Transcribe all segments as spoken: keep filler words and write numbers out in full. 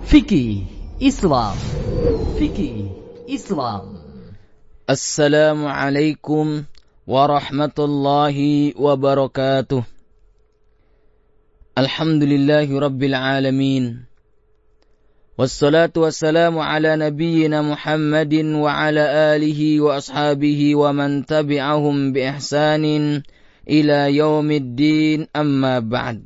Fikih Islam. Fikih Islam. Assalamualaikum warahmatullahi wabarakatuh. Alhamdulillahi rabbil alamin. Wassalatu wassalamu ala nabiyyina Muhammadin wa ala alihi wa ashabihi wa man tabi'ahum bi ihsanin ila yaumiddin, amma ba'd.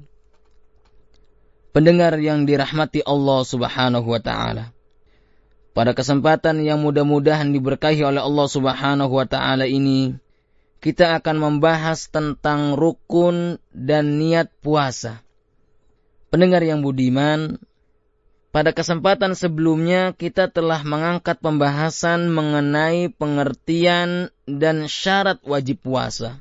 Pendengar yang dirahmati Allah Subhanahu wa taala. Pada kesempatan yang mudah-mudahan diberkahi oleh Allah Subhanahu wa taala ini, kita akan membahas tentang rukun dan niat puasa. Pendengar yang budiman, pada kesempatan sebelumnya kita telah mengangkat pembahasan mengenai pengertian dan syarat wajib puasa.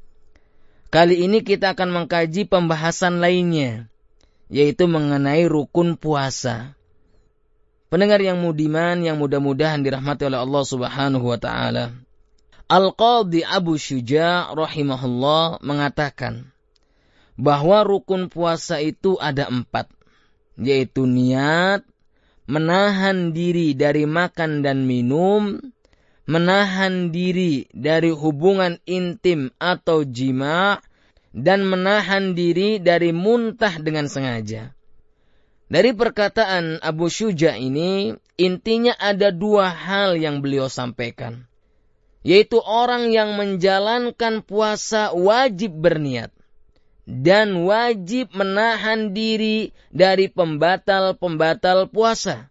Kali ini kita akan mengkaji pembahasan lainnya, yaitu mengenai rukun puasa. Pendengar yang budiman yang mudah-mudahan dirahmati oleh Allah Subhanahu wa taala. Al-Qadhi Abu Syuja' rahimahullah mengatakan bahwa rukun puasa itu ada empat, yaitu niat, menahan diri dari makan dan minum, menahan diri dari hubungan intim atau jima', dan menahan diri dari muntah dengan sengaja. Dari perkataan Abu Syuja' ini, intinya ada dua hal yang beliau sampaikan, yaitu orang yang menjalankan puasa wajib berniat dan wajib menahan diri dari pembatal-pembatal puasa.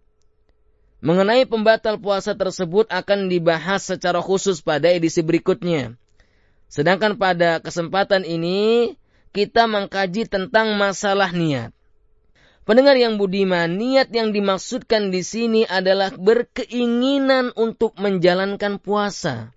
Mengenai pembatal puasa tersebut akan dibahas secara khusus pada edisi berikutnya. Sedangkan pada kesempatan ini kita mengkaji tentang masalah niat. Pendengar yang budiman, niat yang dimaksudkan di sini adalah berkeinginan untuk menjalankan puasa.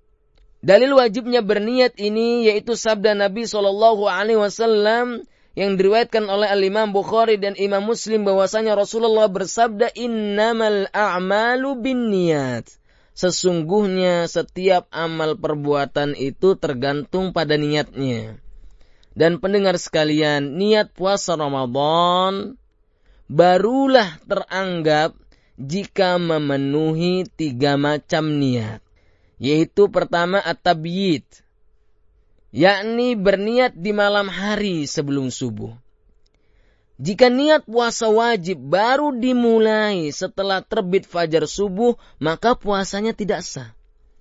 Dalil wajibnya berniat ini yaitu sabda Nabi shallallahu alaihi wasallam yang diriwayatkan oleh Al-Imam Bukhari dan Imam Muslim bahwasanya Rasulullah bersabda, "Innamal a'malu binniyat." Sesungguhnya setiap amal perbuatan itu tergantung pada niatnya. Dan pendengar sekalian, niat puasa Ramadan barulah teranggap jika memenuhi tiga macam niat. Yaitu pertama at-tabyid, yakni berniat di malam hari sebelum subuh. Jika niat puasa wajib baru dimulai setelah terbit fajar subuh, maka puasanya tidak sah.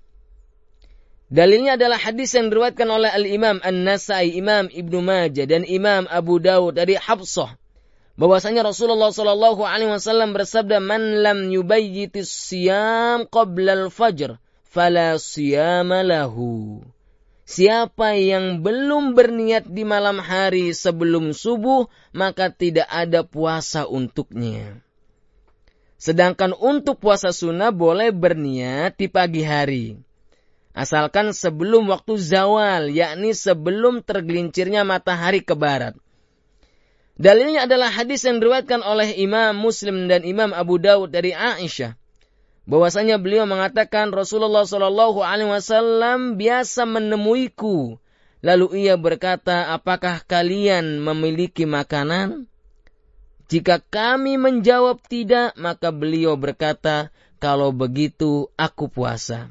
Dalilnya adalah hadis yang diriwayatkan oleh Al-Imam An-Nasai, Imam Ibnu Majah dan Imam Abu Dawud dari Hafsah, bahwasanya Rasulullah sallallahu alaihi wasallam bersabda, "Man lam yubayyitis siyam qabla al-fajr, fala siyama lahu." Siapa yang belum berniat di malam hari sebelum subuh, maka tidak ada puasa untuknya. Sedangkan untuk puasa sunnah boleh berniat di pagi hari, asalkan sebelum waktu zawal, yakni sebelum tergelincirnya matahari ke barat. Dalilnya adalah hadis yang diriwayatkan oleh Imam Muslim dan Imam Abu Dawud dari Aisyah, bahwasanya beliau mengatakan Rasulullah Shallallahu Alaihi Wasallam biasa menemuiku, lalu ia berkata, "Apakah kalian memiliki makanan?" Jika kami menjawab tidak, maka beliau berkata, "Kalau begitu aku puasa."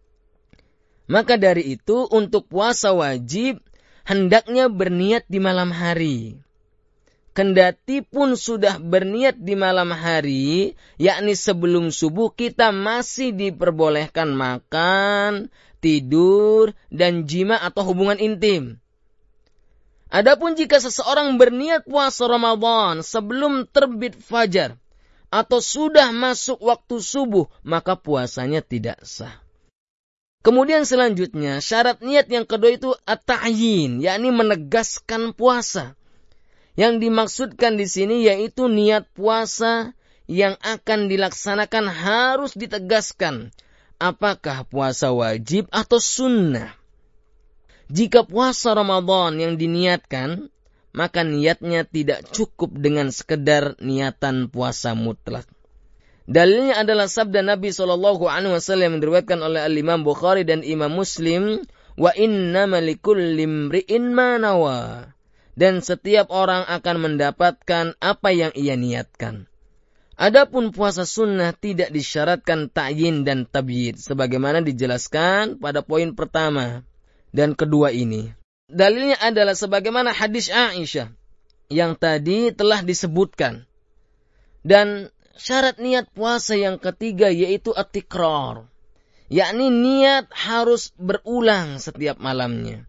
Maka dari itu untuk puasa wajib hendaknya berniat di malam hari. Kendati pun sudah berniat di malam hari, yakni sebelum subuh, kita masih diperbolehkan makan, tidur, dan jima atau hubungan intim. Adapun jika seseorang berniat puasa Ramadan sebelum terbit fajar atau sudah masuk waktu subuh, maka puasanya tidak sah. Kemudian selanjutnya, syarat niat yang kedua itu at-ta'yin, yakni menegaskan puasa. Yang dimaksudkan di sini yaitu niat puasa yang akan dilaksanakan harus ditegaskan. Apakah puasa wajib atau sunnah? Jika puasa Ramadan yang diniatkan, maka niatnya tidak cukup dengan sekedar niatan puasa mutlak. Dalilnya adalah sabda Nabi shallallahu alaihi wasallam yang diriwayatkan oleh Al-Imam Bukhari dan Imam Muslim, "Wa innama likulli imri'in ma nawa." Dan setiap orang akan mendapatkan apa yang ia niatkan. Adapun puasa sunnah tidak disyaratkan ta'yin dan tabyid sebagaimana dijelaskan pada poin pertama dan kedua ini. Dalilnya adalah sebagaimana hadis Aisyah yang tadi telah disebutkan. Dan syarat niat puasa yang ketiga yaitu at-tikrar, yakni niat harus berulang setiap malamnya.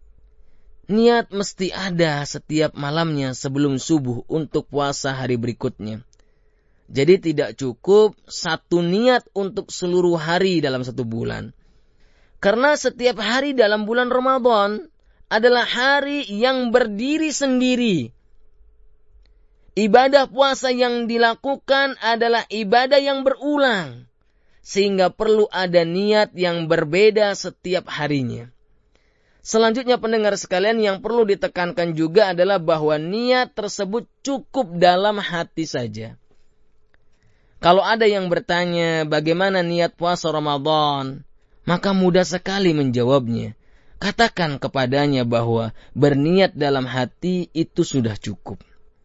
Niat mesti ada setiap malamnya sebelum subuh untuk puasa hari berikutnya. Jadi tidak cukup satu niat untuk seluruh hari dalam satu bulan. Karena setiap hari dalam bulan Ramadan adalah hari yang berdiri sendiri. Ibadah puasa yang dilakukan adalah ibadah yang berulang. Sehingga perlu ada niat yang berbeda setiap harinya. Selanjutnya pendengar sekalian, yang perlu ditekankan juga adalah bahwa niat tersebut cukup dalam hati saja. Kalau ada yang bertanya bagaimana niat puasa Ramadan, maka mudah sekali menjawabnya. Katakan kepadanya bahwa berniat dalam hati itu sudah cukup.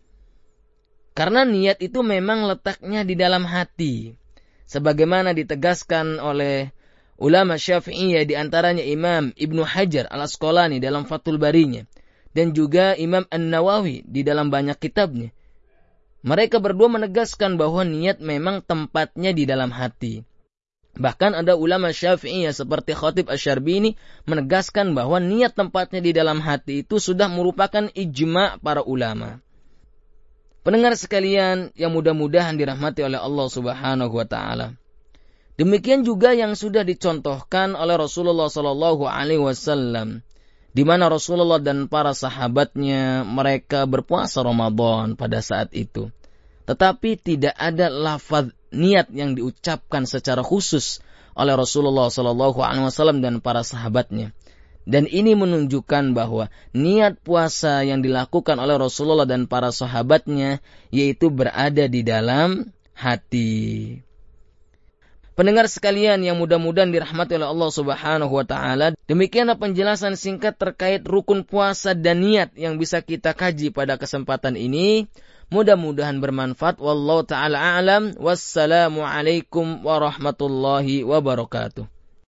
Karena niat itu memang letaknya di dalam hati. Sebagaimana ditegaskan oleh ulama Syafi'iyah, di antaranya Imam Ibnu Hajar Al-Asqalani dalam Fathul Barinya, dan juga Imam An-Nawawi di dalam banyak kitabnya. Mereka berdua menegaskan bahwa niat memang tempatnya di dalam hati. Bahkan ada ulama Syafi'iyah seperti Khatib Asy-Syarbini menegaskan bahwa niat tempatnya di dalam hati itu sudah merupakan ijma' para ulama. Pendengar sekalian yang mudah-mudahan dirahmati oleh Allah Subhanahu wa taala. Demikian juga yang sudah dicontohkan oleh Rasulullah sallallahu alaihi wasallam, di mana Rasulullah dan para sahabatnya mereka berpuasa Ramadan pada saat itu. Tetapi tidak ada lafaz niat yang diucapkan secara khusus oleh Rasulullah sallallahu alaihi wasallam dan para sahabatnya. Dan ini menunjukkan bahwa niat puasa yang dilakukan oleh Rasulullah dan para sahabatnya yaitu berada di dalam hati. Pendengar sekalian yang mudah-mudahan dirahmati oleh Allah Subhanahu wa taala, demikianlah penjelasan singkat terkait rukun puasa dan niat yang bisa kita kaji pada kesempatan ini. Mudah-mudahan bermanfaat. Wallahu taala a'lam. Wassalamu alaikum warahmatullahi wabarakatuh.